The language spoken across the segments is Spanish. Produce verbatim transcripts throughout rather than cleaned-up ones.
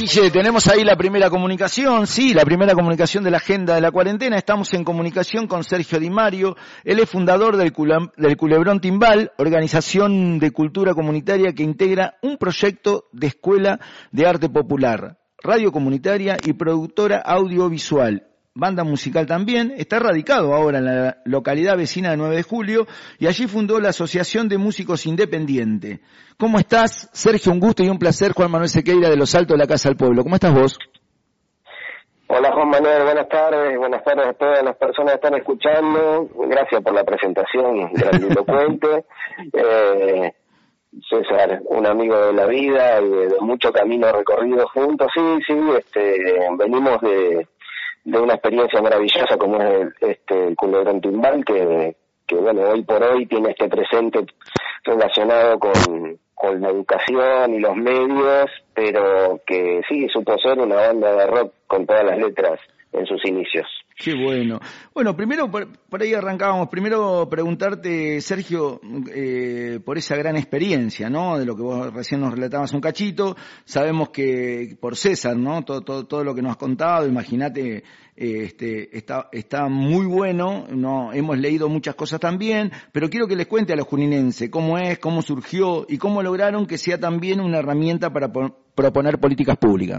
Guille, tenemos ahí la primera comunicación, sí, la primera comunicación de la agenda de la cuarentena. Estamos en comunicación con Sergio Di Mario. Él es fundador del, Cula, del Culebrón Timbal, organización de cultura comunitaria que integra un proyecto de escuela de arte popular, radio comunitaria y productora audiovisual. Banda musical también, está radicado ahora en la localidad vecina de nueve de julio y allí fundó la Asociación de Músicos Independiente. ¿Cómo estás, Sergio? Un gusto y un placer, Juan Manuel Sequeira de Los Altos de la Casa del Pueblo. ¿Cómo estás vos? Hola Juan Manuel, buenas tardes, buenas tardes a todas las personas que están escuchando. Gracias por la presentación grandilocuente. eh, César, un amigo de la vida y de, de mucho camino recorrido juntos. Sí, sí, este, venimos de... de una experiencia maravillosa como es el, este, el Culebrón Timbal, que, que bueno, hoy por hoy tiene este presente relacionado con, con la educación y los medios, pero que sí, supo ser una banda de rock con todas las letras en sus inicios. Qué bueno. Bueno, primero, por, por ahí arrancábamos, primero preguntarte, Sergio, eh, por esa gran experiencia, ¿no? De lo que vos recién nos relatabas un cachito. Sabemos que por César, ¿no? Todo, todo, todo lo que nos has contado, imagínate, eh, este, está, está muy bueno, ¿no? Hemos leído muchas cosas también, pero quiero que les cuente a los juninenses cómo es, cómo surgió y cómo lograron que sea también una herramienta para po- proponer políticas públicas.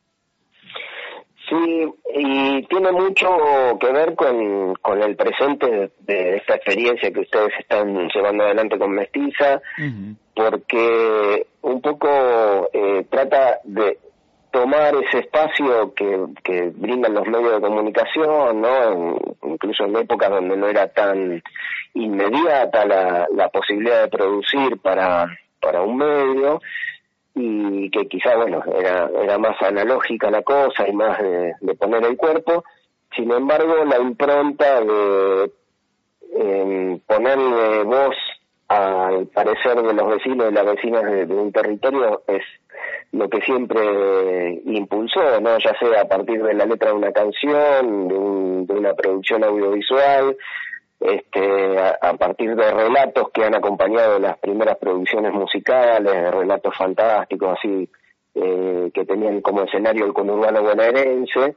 Sí, y tiene mucho que ver con, con el presente de esta experiencia que ustedes están llevando adelante con Mestiza, uh-huh. porque un poco eh, trata de tomar ese espacio que, que brindan los medios de comunicación, ¿no? En, incluso en épocas donde no era tan inmediata la, la posibilidad de producir para, para un medio, y que quizá, bueno, era era más analógica la cosa y más de, de poner el cuerpo. Sin embargo, la impronta de eh, ponerle voz al parecer de los vecinos y las vecinas de, de un territorio es lo que siempre impulsó, ¿no? Ya sea a partir de la letra de una canción, de, un, de una producción audiovisual, este a, a partir de relatos que han acompañado las primeras producciones musicales, relatos fantásticos así eh, que tenían como escenario el conurbano bonaerense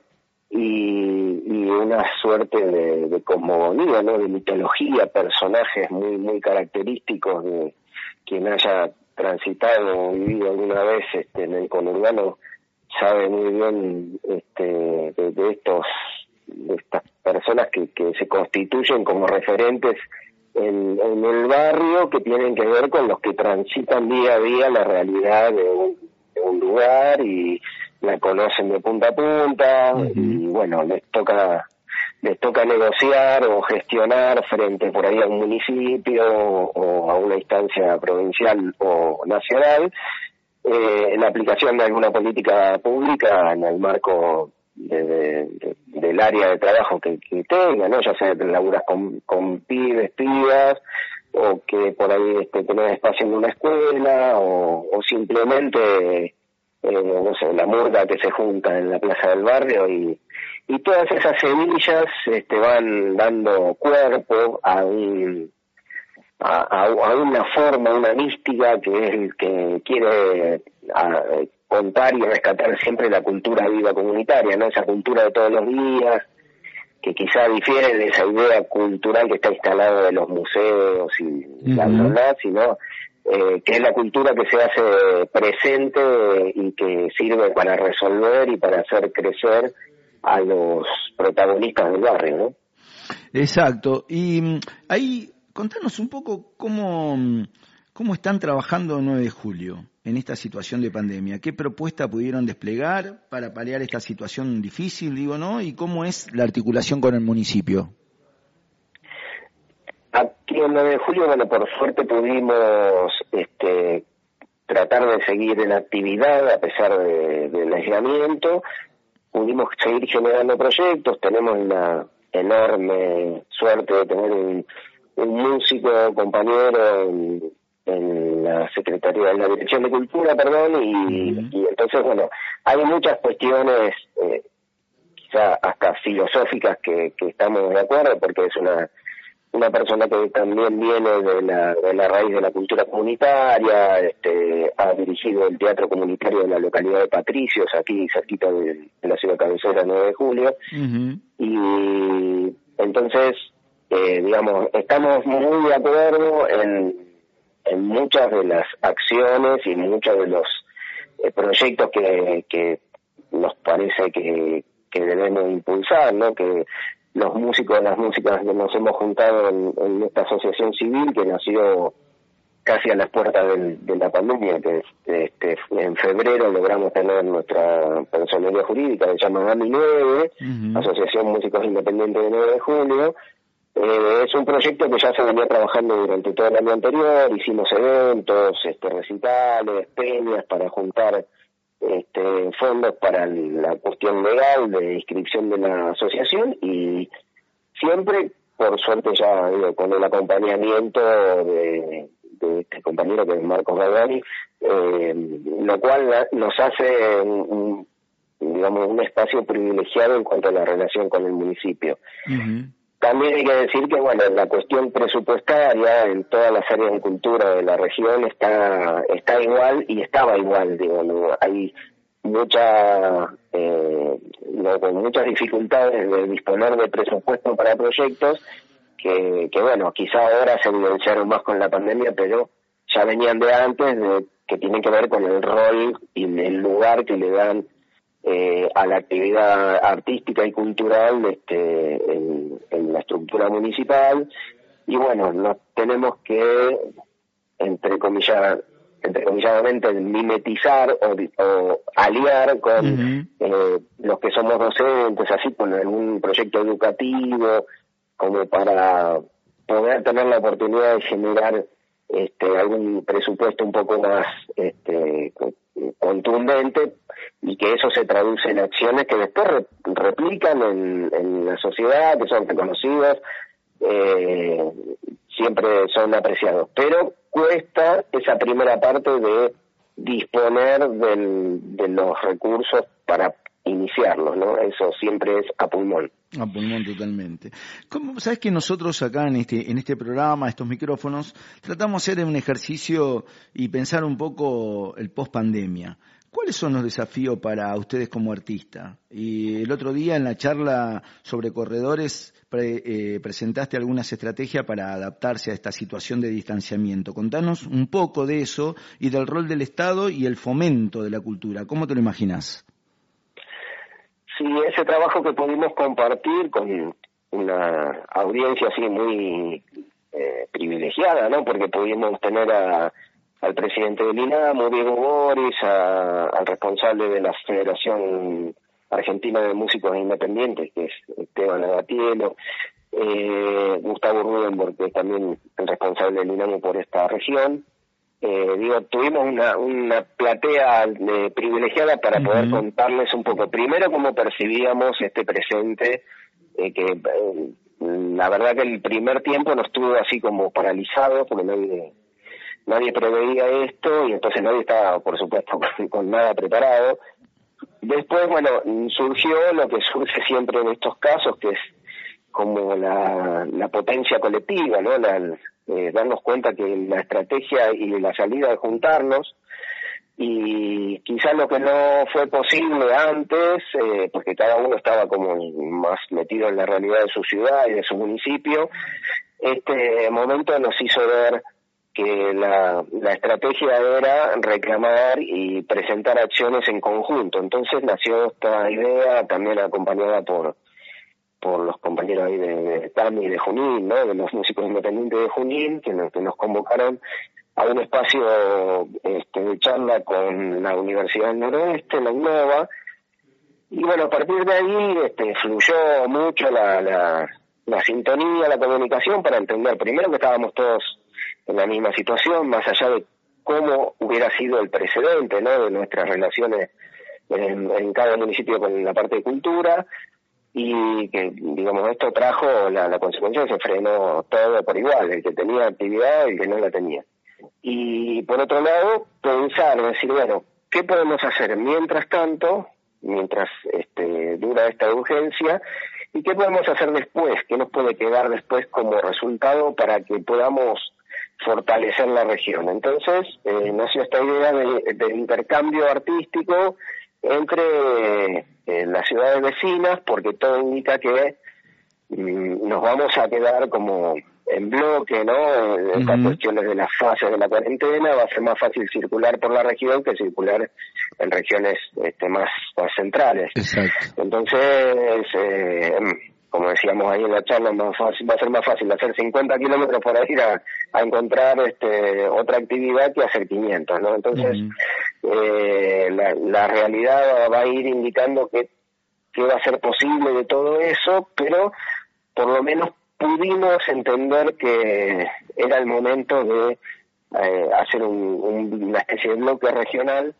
y, y una suerte de, de cosmogonía, ¿no? De mitología, personajes muy muy característicos de quien haya transitado o vivido alguna vez este, en el conurbano sabe muy bien este de, de estos de estas personas que, que se constituyen como referentes en, en el barrio, que tienen que ver con los que transitan día a día la realidad de un, de un lugar y la conocen de punta a punta, uh-huh. y bueno, les toca les toca negociar o gestionar frente por ahí a un municipio o, o a una instancia provincial o nacional eh, la aplicación de alguna política pública en el marco De, de, de, del área de trabajo que, que tenga, ¿no? Ya sea que laburas con, con pibes, pibas, o que por ahí este, tenés espacio en una escuela, o, o simplemente, eh, no sé, la murga que se junta en la plaza del barrio, y, y todas esas semillas este, van dando cuerpo a un a, a, a una forma, una mística que es el que quiere a, contar y rescatar siempre la cultura viva comunitaria, ¿no? Esa cultura de todos los días, que quizá difiere de esa idea cultural que está instalada de los museos y uh-huh. la verdad, sino eh, que es la cultura que se hace presente y que sirve para resolver y para hacer crecer a los protagonistas del barrio, ¿no? Exacto. Y ahí, contanos un poco cómo, cómo están trabajando el nueve de julio. En esta situación de pandemia, ¿qué propuesta pudieron desplegar para paliar esta situación difícil, digo, no? ¿Y cómo es la articulación con el municipio? Aquí en nueve de julio, bueno, por suerte pudimos este, tratar de seguir en actividad a pesar de, del aislamiento. Pudimos seguir generando proyectos. Tenemos la enorme suerte de tener un, un músico, compañero en, en la Secretaría de la Dirección de Cultura, perdón, y, uh-huh. y entonces, bueno, hay muchas cuestiones, eh, quizá hasta filosóficas que, que estamos de acuerdo, porque es una una persona que también viene de la, de la raíz de la cultura comunitaria, este, ha dirigido el teatro comunitario de la localidad de Patricios, aquí cerquita de, de la ciudad cabecera, nueve de julio, uh-huh. Y entonces, eh, digamos, estamos muy de acuerdo en, en muchas de las acciones y muchos de los eh, proyectos que, que nos parece que, que debemos impulsar, ¿no? Que los músicos, las músicas que nos hemos juntado en, en esta asociación civil que nació casi a las puertas del, de la pandemia, que este, en febrero logramos tener nuestra personería jurídica, que se llama AMI nueve, uh-huh. Asociación Músicos Independientes de nueve de julio. Eh, es un proyecto que ya se venía trabajando durante todo el año anterior, hicimos eventos, este, recitales, peñas para juntar este, fondos para la cuestión legal de inscripción de la asociación y siempre, por suerte ya digo, con el acompañamiento de, de este compañero que es Marcos Gagani, eh, lo cual nos hace un, digamos un espacio privilegiado en cuanto a la relación con el municipio. Uh-huh. También hay que decir que, bueno, la cuestión presupuestaria en todas las áreas de cultura de la región está está igual y estaba igual, digo, ¿no? Hay mucha, eh, no, con muchas dificultades de disponer de presupuesto para proyectos que, que, bueno, quizá ahora se evidenciaron más con la pandemia, pero ya venían de antes, de, que tienen que ver con el rol y el lugar que le dan Eh, a la actividad artística y cultural este, en, en la estructura municipal y bueno, nos tenemos que entre comillas entrecomilladamente mimetizar o, o aliar con uh-huh. eh, los que somos docentes, así con algún proyecto educativo como para poder tener la oportunidad de generar este algún presupuesto un poco más este contundente y que eso se traduce en acciones que después re, replican en, en la sociedad, que son reconocidas, eh, siempre son apreciados, pero cuesta esa primera parte de disponer del, de los recursos para iniciarlos, ¿no? Eso siempre es a pulmón. A pulmón totalmente. ¿Cómo, sabes que nosotros acá en este en este programa, estos micrófonos, tratamos de hacer un ejercicio y pensar un poco el post pandemia? ¿Cuáles son los desafíos para ustedes como artistas? Y el otro día en la charla sobre corredores pre, eh, presentaste algunas estrategias para adaptarse a esta situación de distanciamiento. Contanos un poco de eso y del rol del Estado y el fomento de la cultura. ¿Cómo te lo imaginás? Sí, ese trabajo que pudimos compartir con una audiencia así muy eh, privilegiada, ¿no? Porque pudimos tener a, al presidente del INAMU, Diego Boris, a, al responsable de la Federación Argentina de Músicos Independientes, que es Esteban Agatielo, eh, Gustavo Rudenborg, que es también el responsable del INAMU por esta región. Eh, digo, tuvimos una, una platea eh, privilegiada para uh-huh. poder contarles un poco, primero cómo percibíamos este presente, eh, que eh, la verdad que el primer tiempo nos estuvo así como paralizado, porque nadie, nadie preveía esto, y entonces nadie estaba, por supuesto, con, con nada preparado. Después, bueno, surgió lo que surge siempre en estos casos, que es como la, la potencia colectiva, ¿no? La, eh, darnos cuenta que la estrategia y la salida de juntarnos, y quizás lo que no fue posible antes, eh, porque cada uno estaba como más metido en la realidad de su ciudad y de su municipio, este momento nos hizo ver que la, la estrategia era reclamar y presentar acciones en conjunto. Entonces nació esta idea, también acompañada por por los compañeros ahí de, de TAMI y de Junín, ¿no? De los músicos independientes de Junín, que nos, que nos convocaron a un espacio este, de charla con la Universidad del Noroeste, la UNOVA, y bueno, a partir de ahí este, fluyó mucho la, la, la sintonía, la comunicación, para entender primero que estábamos todos en la misma situación, más allá de cómo hubiera sido el precedente, ¿no? De nuestras relaciones en, en cada municipio con la parte de cultura, y que, digamos, esto trajo la, la consecuencia que se frenó todo por igual, el que tenía actividad y el que no la tenía. Y por otro lado, pensar, decir, bueno, ¿qué podemos hacer mientras tanto, mientras este, dura esta urgencia? y qué podemos hacer después, qué nos puede quedar después como resultado para que podamos fortalecer la región. Entonces eh, nació esta idea de, de intercambio artístico entre eh, las ciudades vecinas, porque todo indica que mm, nos vamos a quedar como en bloque, ¿no? En estas uh-huh. cuestiones de las fases de la cuarentena, va a ser más fácil circular por la región que circular en regiones este, más, más centrales. Exacto. Entonces, eh, como decíamos ahí en la charla, más fácil, va a ser más fácil hacer cincuenta kilómetros para ir a, a encontrar este, otra actividad que hacer quinientos, ¿no? Entonces, uh-huh. eh, la, la realidad va a ir indicando que, que va a ser posible de todo eso, pero por lo menos pudimos entender que era el momento de eh, hacer un, un, una especie de bloque regional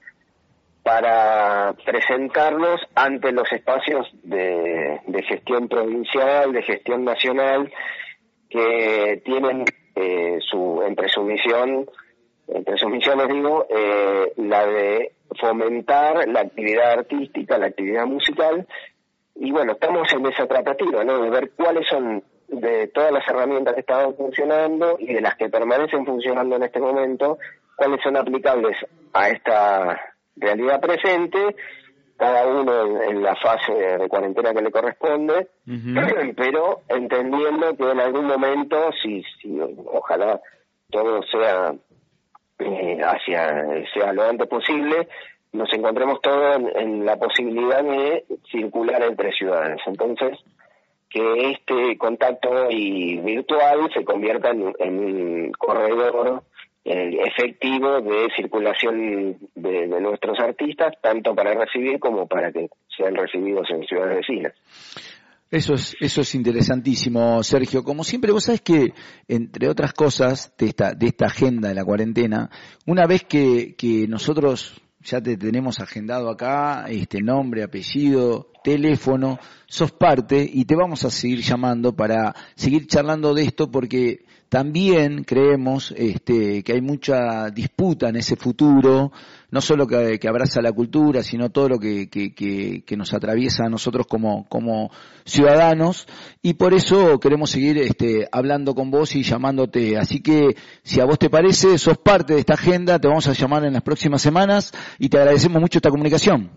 para presentarnos ante los espacios de, de gestión provincial, de gestión nacional, que tienen eh, su entre su misión, entre sus misiones digo, eh, la de fomentar la actividad artística, la actividad musical, y bueno, estamos en esa tratativa, ¿no? De ver cuáles son de todas las herramientas que estaban funcionando y de las que permanecen funcionando en este momento, cuáles son aplicables a esta realidad presente, cada uno en, en la fase de cuarentena que le corresponde, uh-huh. pero entendiendo que en algún momento, si, si ojalá todo sea eh, hacia sea lo antes posible, nos encontremos todos en, en la posibilidad de circular entre ciudades. Entonces, que este contacto y virtual se convierta en, en un corredor eh, efectivo de circulación de, de nuestros artistas, tanto para recibir como para que sean recibidos en ciudades vecinas. Eso es, eso es interesantísimo, Sergio. Como siempre, vos sabés que, entre otras cosas, de esta, de esta agenda de la cuarentena, una vez que, que nosotros ya te tenemos agendado acá, este nombre, apellido, teléfono, sos parte y te vamos a seguir llamando para seguir charlando de esto, porque también creemos este, que hay mucha disputa en ese futuro, no solo que, que abraza la cultura, sino todo lo que, que, que, que nos atraviesa a nosotros como, como ciudadanos, y por eso queremos seguir este, hablando con vos y llamándote. Así que, si a vos te parece, sos parte de esta agenda, te vamos a llamar en las próximas semanas y te agradecemos mucho esta comunicación.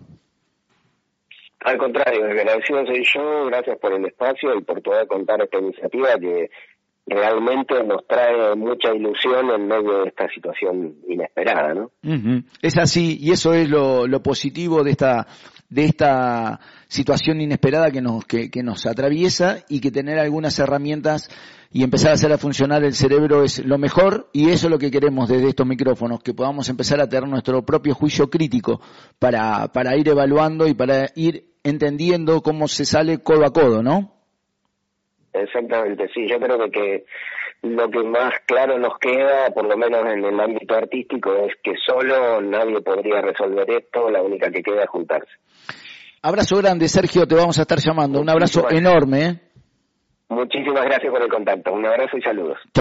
Al contrario, el agradecido soy yo, gracias por el espacio y por poder contar esta iniciativa que realmente nos trae mucha ilusión en medio de esta situación inesperada, ¿no? Uh-huh. Es así, y eso es lo, lo positivo de esta de esta situación inesperada que nos que, que nos atraviesa, y que tener algunas herramientas y empezar a hacer a funcionar el cerebro es lo mejor, y eso es lo que queremos desde estos micrófonos, que podamos empezar a tener nuestro propio juicio crítico para para ir evaluando y para ir entendiendo cómo se sale codo a codo, ¿no? Exactamente, sí, yo creo que, que lo que más claro nos queda, por lo menos en el ámbito artístico, es que solo nadie podría resolver esto, la única que queda es juntarse. Abrazo grande, Sergio, te vamos a estar llamando, un abrazo enorme. ¿eh? Muchísimas gracias por el contacto, un abrazo y saludos.